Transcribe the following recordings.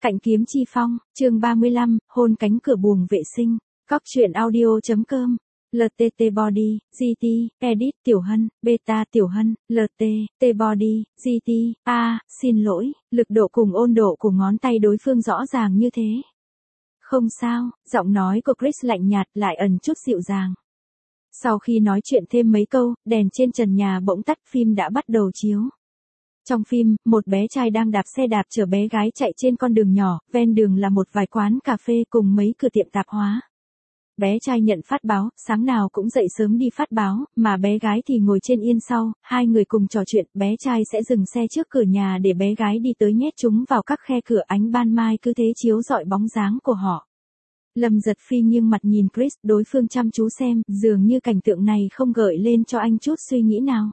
Cạnh kiếm chi phong, chương 35, hôn cánh cửa buồng vệ sinh. Cóc truyện audio.com. LTT Body, GT, Edit Tiểu Hân, Beta Tiểu Hân, LT, T Body, GT, xin lỗi, lực độ cùng ôn độ của ngón tay đối phương rõ ràng như thế. Không sao, giọng nói của Chris lạnh nhạt lại ẩn chút dịu dàng. Sau khi nói chuyện thêm mấy câu, đèn trên trần nhà bỗng tắt, phim đã bắt đầu chiếu. Trong phim, một bé trai đang đạp xe đạp chở bé gái chạy trên con đường nhỏ, ven đường là một vài quán cà phê cùng mấy cửa tiệm tạp hóa. Bé trai nhận phát báo, sáng nào cũng dậy sớm đi phát báo, mà bé gái thì ngồi trên yên sau, hai người cùng trò chuyện, bé trai sẽ dừng xe trước cửa nhà để bé gái đi tới nhét chúng vào các khe cửa, ánh ban mai cứ thế chiếu rọi bóng dáng của họ. Lâm Giật Phi nghiêng mặt nhìn Chris, đối phương chăm chú xem, dường như cảnh tượng này không gợi lên cho anh chút suy nghĩ nào.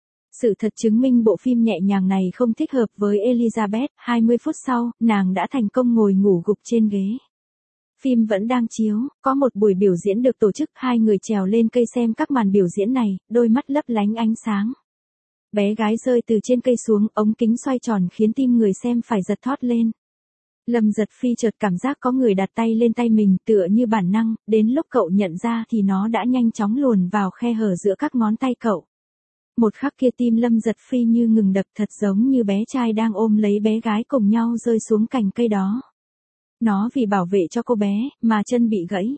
Sự thật chứng minh bộ phim nhẹ nhàng này không thích hợp với Elizabeth, 20 phút sau, nàng đã thành công ngồi ngủ gục trên ghế. Phim vẫn đang chiếu, có một buổi biểu diễn được tổ chức, hai người trèo lên cây xem các màn biểu diễn này, đôi mắt lấp lánh ánh sáng. Bé gái rơi từ trên cây xuống, ống kính xoay tròn khiến tim người xem phải giật thót lên. Lâm Giật Phi chợt cảm giác có người đặt tay lên tay mình tựa như bản năng, đến lúc cậu nhận ra thì nó đã nhanh chóng luồn vào khe hở giữa các ngón tay cậu. Một khắc kia tim Lâm Giật Phi như ngừng đập, thật giống như bé trai đang ôm lấy bé gái cùng nhau rơi xuống cành cây đó. Nó vì bảo vệ cho cô bé, mà chân bị gãy.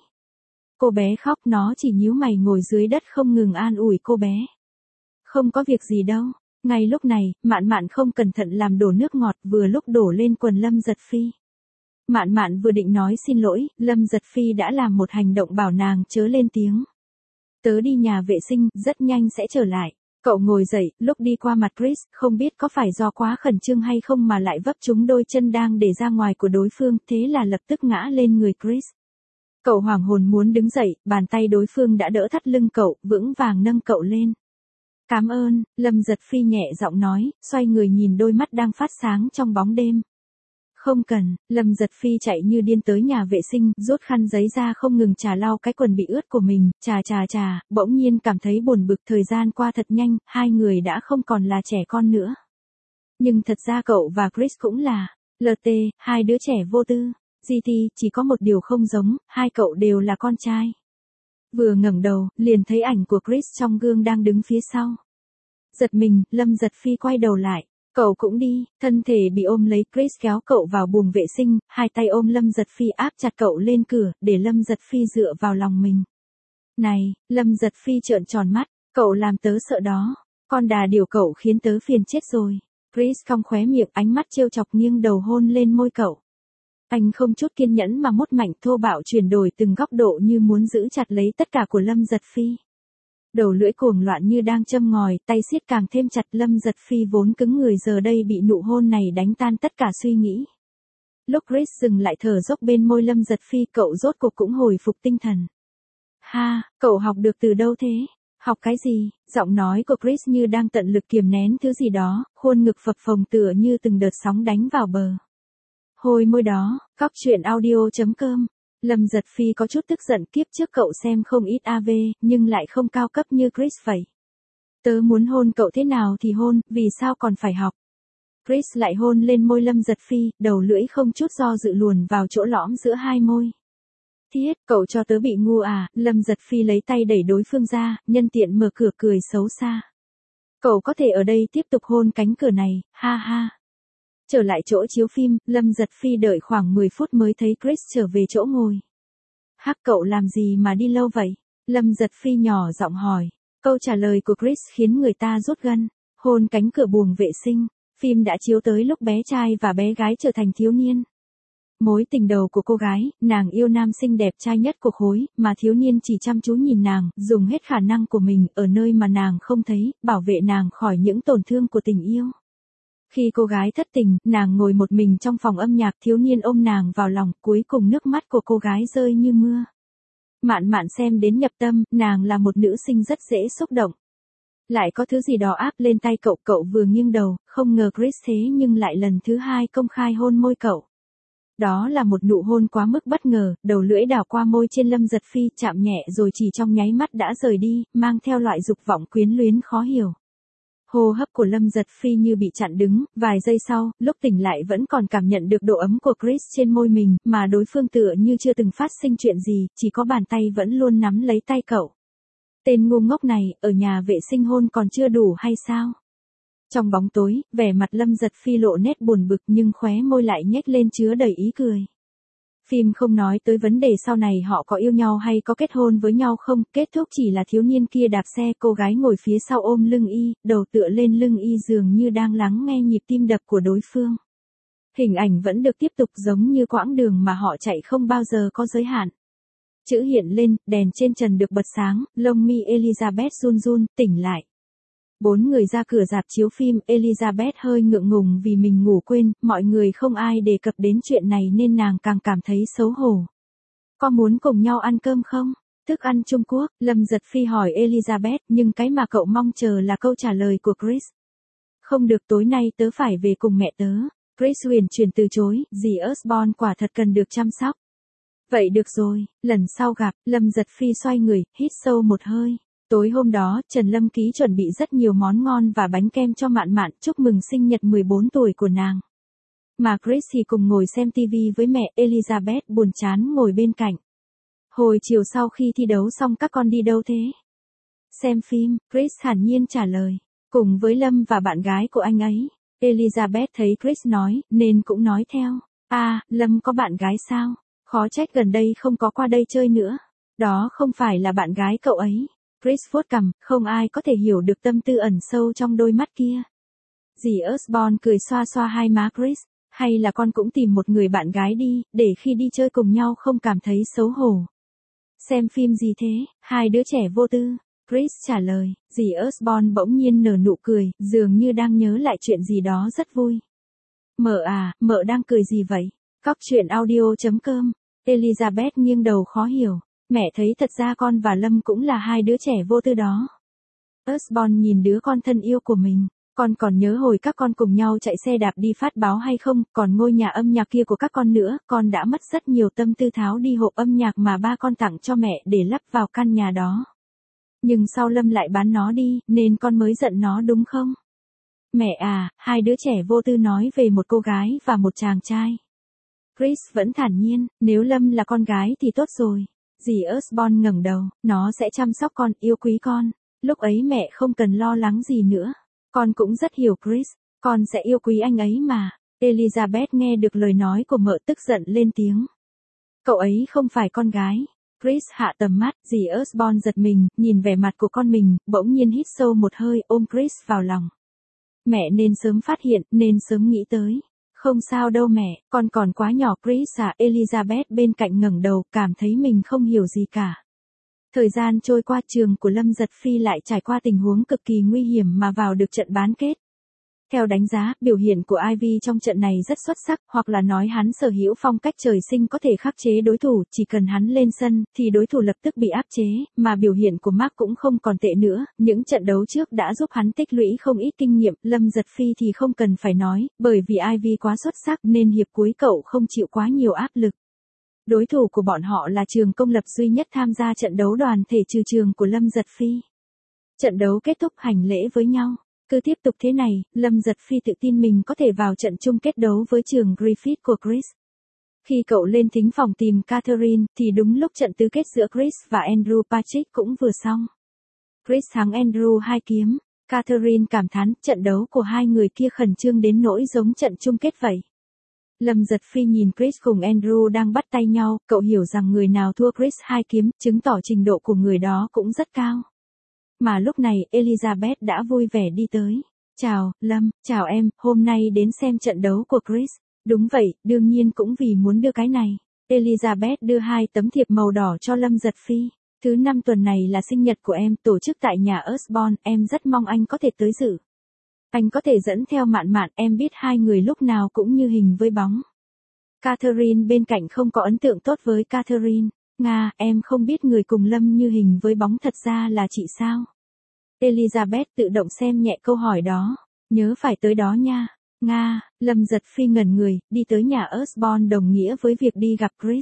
Cô bé khóc, nó chỉ nhíu mày ngồi dưới đất không ngừng an ủi cô bé. Không có việc gì đâu. Ngay lúc này, Mạn Mạn không cẩn thận làm đổ nước ngọt, vừa lúc đổ lên quần Lâm Giật Phi. Mạn Mạn vừa định nói xin lỗi, Lâm Giật Phi đã làm một hành động bảo nàng chớ lên tiếng. Tớ đi nhà vệ sinh, rất nhanh sẽ trở lại. Cậu ngồi dậy, lúc đi qua mặt Chris, không biết có phải do quá khẩn trương hay không mà lại vấp trúng đôi chân đang để ra ngoài của đối phương, thế là lập tức ngã lên người Chris. Cậu hoảng hồn muốn đứng dậy, bàn tay đối phương đã đỡ thắt lưng cậu, vững vàng nâng cậu lên. Cảm ơn, Lâm Giật Phi nhẹ giọng nói, xoay người nhìn đôi mắt đang phát sáng trong bóng đêm. Không cần, Lâm Giật Phi chạy như điên tới nhà vệ sinh, rút khăn giấy ra không ngừng chà lau cái quần bị ướt của mình, chà, bỗng nhiên cảm thấy buồn bực, thời gian qua thật nhanh, hai người đã không còn là trẻ con nữa. Nhưng thật ra cậu và Chris cũng là, LT, hai đứa trẻ vô tư, GT, chỉ có một điều không giống, hai cậu đều là con trai. Vừa ngẩng đầu, liền thấy ảnh của Chris trong gương đang đứng phía sau. Giật mình, Lâm Giật Phi quay đầu lại. Cậu cũng đi, thân thể bị ôm lấy, Chris kéo cậu vào buồng vệ sinh, hai tay ôm Lâm Giật Phi áp chặt cậu lên cửa, để Lâm Giật Phi dựa vào lòng mình. Này, Lâm Giật Phi trợn tròn mắt, cậu làm tớ sợ đó, con đà điểu cậu khiến tớ phiền chết rồi. Chris cong khóe miệng, ánh mắt trêu chọc nghiêng đầu hôn lên môi cậu. Anh không chút kiên nhẫn mà mút mạnh thô bạo chuyển đổi từng góc độ như muốn giữ chặt lấy tất cả của Lâm Giật Phi. Đầu lưỡi cuồng loạn như đang châm ngòi, tay siết càng thêm chặt, Lâm Giật Phi vốn cứng người giờ đây bị nụ hôn này đánh tan tất cả suy nghĩ. Lúc Chris dừng lại thở dốc bên môi Lâm Giật Phi, cậu rốt cuộc cũng hồi phục tinh thần. Ha, cậu học được từ đâu thế? Học cái gì? Giọng nói của Chris như đang tận lực kiềm nén thứ gì đó, khuôn ngực phập phồng tựa như từng đợt sóng đánh vào bờ. Hôi môi đó, cóc truyện audio.com. Lâm Giật Phi có chút tức giận, kiếp trước cậu xem không ít AV, nhưng lại không cao cấp như Chris vậy. Tớ muốn hôn cậu thế nào thì hôn, vì sao còn phải học? Chris lại hôn lên môi Lâm Giật Phi, đầu lưỡi không chút do dự luồn vào chỗ lõm giữa hai môi. Thiết, cậu cho tớ bị ngu à? Lâm Giật Phi lấy tay đẩy đối phương ra, nhân tiện mở cửa cười xấu xa. Cậu có thể ở đây tiếp tục hôn cánh cửa này, ha ha. Trở lại chỗ chiếu phim, Lâm Giật Phi đợi khoảng 10 phút mới thấy Chris trở về chỗ ngồi. Hắc, cậu làm gì mà đi lâu vậy? Lâm Giật Phi nhỏ giọng hỏi. Câu trả lời của Chris khiến người ta rút gân. Hôn cánh cửa buồng vệ sinh. Phim đã chiếu tới lúc bé trai và bé gái trở thành thiếu niên. Mối tình đầu của cô gái, nàng yêu nam sinh đẹp trai nhất của khối, mà thiếu niên chỉ chăm chú nhìn nàng, dùng hết khả năng của mình ở nơi mà nàng không thấy, bảo vệ nàng khỏi những tổn thương của tình yêu. Khi cô gái thất tình, nàng ngồi một mình trong phòng âm nhạc, thiếu niên ôm nàng vào lòng, cuối cùng nước mắt của cô gái rơi như mưa. Mạn Mạn xem đến nhập tâm, nàng là một nữ sinh rất dễ xúc động. Lại có thứ gì đó áp lên tay cậu, cậu vừa nghiêng đầu, không ngờ Chris thế nhưng lại lần thứ hai công khai hôn môi cậu. Đó là một nụ hôn quá mức bất ngờ, đầu lưỡi đảo qua môi trên Lâm Giật Phi, chạm nhẹ rồi chỉ trong nháy mắt đã rời đi, mang theo loại dục vọng quyến luyến khó hiểu. Hô hấp của Lâm Giật Phi như bị chặn đứng, vài giây sau, lúc tỉnh lại vẫn còn cảm nhận được độ ấm của Chris trên môi mình, mà đối phương tựa như chưa từng phát sinh chuyện gì, chỉ có bàn tay vẫn luôn nắm lấy tay cậu. Tên ngu ngốc này, ở nhà vệ sinh hôn còn chưa đủ hay sao? Trong bóng tối, vẻ mặt Lâm Giật Phi lộ nét buồn bực nhưng khóe môi lại nhếch lên chứa đầy ý cười. Phim không nói tới vấn đề sau này họ có yêu nhau hay có kết hôn với nhau không, kết thúc chỉ là thiếu niên kia đạp xe, cô gái ngồi phía sau ôm lưng y, đầu tựa lên lưng y dường như đang lắng nghe nhịp tim đập của đối phương. Hình ảnh vẫn được tiếp tục giống như quãng đường mà họ chạy không bao giờ có giới hạn. Chữ hiện lên, đèn trên trần được bật sáng, lông mi Elizabeth run run, tỉnh lại. 4 người ra cửa rạp chiếu phim, Elizabeth hơi ngượng ngùng vì mình ngủ quên, mọi người không ai đề cập đến chuyện này nên nàng càng cảm thấy xấu hổ. Có muốn cùng nhau ăn cơm không? Thức ăn Trung Quốc, Lâm Giật Phi hỏi Elizabeth, nhưng cái mà cậu mong chờ là câu trả lời của Chris. Không được, tối nay tớ phải về cùng mẹ tớ. Chris huyền chuyển từ chối, dì Osborne quả thật cần được chăm sóc. Vậy được rồi, lần sau gặp, Lâm Giật Phi xoay người, hít sâu một hơi. Tối hôm đó, Trần Lâm Ký chuẩn bị rất nhiều món ngon và bánh kem cho Mạn Mạn chúc mừng sinh nhật 14 tuổi của nàng. Mà Chris thì cùng ngồi xem TV với mẹ, Elizabeth buồn chán ngồi bên cạnh. Hồi chiều sau khi thi đấu xong các con đi đâu thế? Xem phim, Chris thản nhiên trả lời. Cùng với Lâm và bạn gái của anh ấy. Elizabeth thấy Chris nói, nên cũng nói theo. À, Lâm có bạn gái sao? Khó trách gần đây không có qua đây chơi nữa. Đó không phải là bạn gái cậu ấy. Chris vuốt cằm, không ai có thể hiểu được tâm tư ẩn sâu trong đôi mắt kia. Dì Osborne cười xoa xoa hai má Chris, hay là con cũng tìm một người bạn gái đi, để khi đi chơi cùng nhau không cảm thấy xấu hổ. Xem phim gì thế, hai đứa trẻ vô tư, Chris trả lời, dì Osborne bỗng nhiên nở nụ cười, dường như đang nhớ lại chuyện gì đó rất vui. Mợ à, mợ đang cười gì vậy? Cóc truyện audio.com, Elizabeth nghiêng đầu khó hiểu. Mẹ thấy thật ra con và Lâm cũng là hai đứa trẻ vô tư đó. Osborne nhìn đứa con thân yêu của mình. Con còn nhớ hồi các con cùng nhau chạy xe đạp đi phát báo hay không, còn ngôi nhà âm nhạc kia của các con nữa, con đã mất rất nhiều tâm tư tháo đi hộp âm nhạc mà ba con tặng cho mẹ để lắp vào căn nhà đó. Nhưng sau Lâm lại bán nó đi, nên con mới giận nó đúng không? Mẹ à, hai đứa trẻ vô tư nói về một cô gái và một chàng trai. Chris vẫn thản nhiên, nếu Lâm là con gái thì tốt rồi. Dì Osborne ngẩng đầu, nó sẽ chăm sóc con, yêu quý con. Lúc ấy mẹ không cần lo lắng gì nữa. Con cũng rất hiểu Chris, con sẽ yêu quý anh ấy mà. Elizabeth nghe được lời nói của mợ tức giận lên tiếng. Cậu ấy không phải con gái. Chris hạ tầm mắt, dì Osborne giật mình, nhìn vẻ mặt của con mình, bỗng nhiên hít sâu một hơi ôm Chris vào lòng. Mẹ nên sớm phát hiện, nên sớm nghĩ tới. Không sao đâu mẹ, con còn quá nhỏ Chris à. Elizabeth bên cạnh ngẩng đầu, cảm thấy mình không hiểu gì cả. Thời gian trôi qua, trường của Lâm Giật Phi lại trải qua tình huống cực kỳ nguy hiểm mà vào được trận bán kết. Theo đánh giá, biểu hiện của Ivy trong trận này rất xuất sắc, hoặc là nói hắn sở hữu phong cách trời sinh có thể khắc chế đối thủ, chỉ cần hắn lên sân, thì đối thủ lập tức bị áp chế, mà biểu hiện của Mark cũng không còn tệ nữa, những trận đấu trước đã giúp hắn tích lũy không ít kinh nghiệm, Lâm Giật Phi thì không cần phải nói, bởi vì Ivy quá xuất sắc nên hiệp cuối cậu không chịu quá nhiều áp lực. Đối thủ của bọn họ là trường công lập duy nhất tham gia trận đấu đoàn thể trừ trường của Lâm Giật Phi. Trận đấu kết thúc hành lễ với nhau. Cứ tiếp tục thế này, Lâm Giật Phi tự tin mình có thể vào trận chung kết đấu với trường Griffith của Chris. Khi cậu lên thính phòng tìm Catherine, thì đúng lúc trận tứ kết giữa Chris và Andrew Patrick cũng vừa xong. Chris thắng Andrew 2 kiếm. Catherine cảm thán, trận đấu của hai người kia khẩn trương đến nỗi giống trận chung kết vậy. Lâm Giật Phi nhìn Chris cùng Andrew đang bắt tay nhau, cậu hiểu rằng người nào thua Chris 2 kiếm, chứng tỏ trình độ của người đó cũng rất cao. Mà lúc này, Elizabeth đã vui vẻ đi tới. Chào, Lâm, chào em, hôm nay đến xem trận đấu của Chris. Đúng vậy, đương nhiên cũng vì muốn đưa cái này. Elizabeth đưa 2 tấm thiệp màu đỏ cho Lâm Giật Phi. Thứ 5 tuần này là sinh nhật của em, tổ chức tại nhà Osborne, em rất mong anh có thể tới dự. Anh có thể dẫn theo Mạn Mạn, em biết hai người lúc nào cũng như hình với bóng. Catherine bên cạnh không có ấn tượng tốt với Catherine. Nga, em không biết người cùng Lâm như hình với bóng thật ra là chị sao? Elizabeth tự động xem nhẹ câu hỏi đó. Nhớ phải tới đó nha. Nga, Lâm Giật Phi ngẩn người, đi tới nhà Osborne đồng nghĩa với việc đi gặp Chris.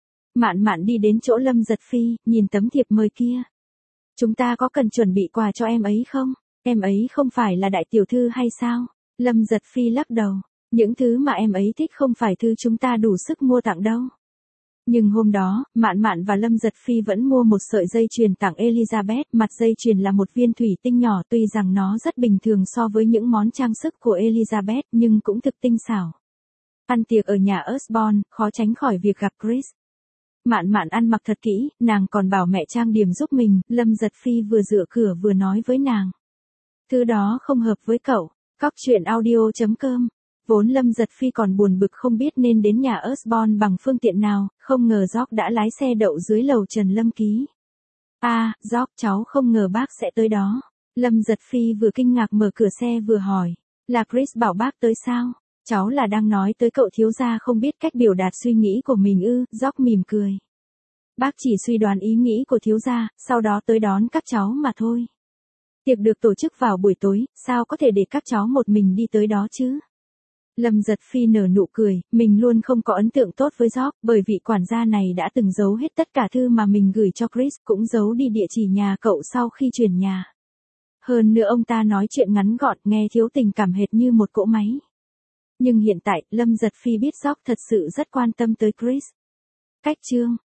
Mạn Mạn đi đến chỗ Lâm Giật Phi, nhìn tấm thiệp mời kia. Chúng ta có cần chuẩn bị quà cho em ấy không? Em ấy không phải là đại tiểu thư hay sao? Lâm Giật Phi lắc đầu. Những thứ mà em ấy thích không phải thứ chúng ta đủ sức mua tặng đâu. Nhưng hôm đó, Mạn Mạn và Lâm Giật Phi vẫn mua một sợi dây chuyền tặng Elizabeth. Mặt dây chuyền là một viên thủy tinh nhỏ, tuy rằng nó rất bình thường so với những món trang sức của Elizabeth nhưng cũng thực tinh xảo. Ăn tiệc ở nhà Osborne, khó tránh khỏi việc gặp Chris. Mạn Mạn ăn mặc thật kỹ, nàng còn bảo mẹ trang điểm giúp mình. Lâm Giật Phi vừa dựa cửa vừa nói với nàng. Thứ đó không hợp với cậu. Cóc truyện audio.com. Vốn Lâm Giật Phi còn buồn bực không biết nên đến nhà Osborne bằng phương tiện nào, không ngờ George đã lái xe đậu dưới lầu Trần Lâm Ký. George, cháu không ngờ bác sẽ tới đó. Lâm Giật Phi vừa kinh ngạc mở cửa xe vừa hỏi. Là Chris bảo bác tới sao? Cháu là đang nói tới cậu thiếu gia không biết cách biểu đạt suy nghĩ của mình ư? George mỉm cười. Bác chỉ suy đoán ý nghĩ của thiếu gia, sau đó tới đón các cháu mà thôi. Tiệc được tổ chức vào buổi tối, sao có thể để các cháu một mình đi tới đó chứ? Lâm Giật Phi nở nụ cười, mình luôn không có ấn tượng tốt với George, bởi vị quản gia này đã từng giấu hết tất cả thư mà mình gửi cho Chris, cũng giấu đi địa chỉ nhà cậu sau khi chuyển nhà. Hơn nữa ông ta nói chuyện ngắn gọn, nghe thiếu tình cảm hệt như một cỗ máy. Nhưng hiện tại, Lâm Giật Phi biết George thật sự rất quan tâm tới Chris. Cách chương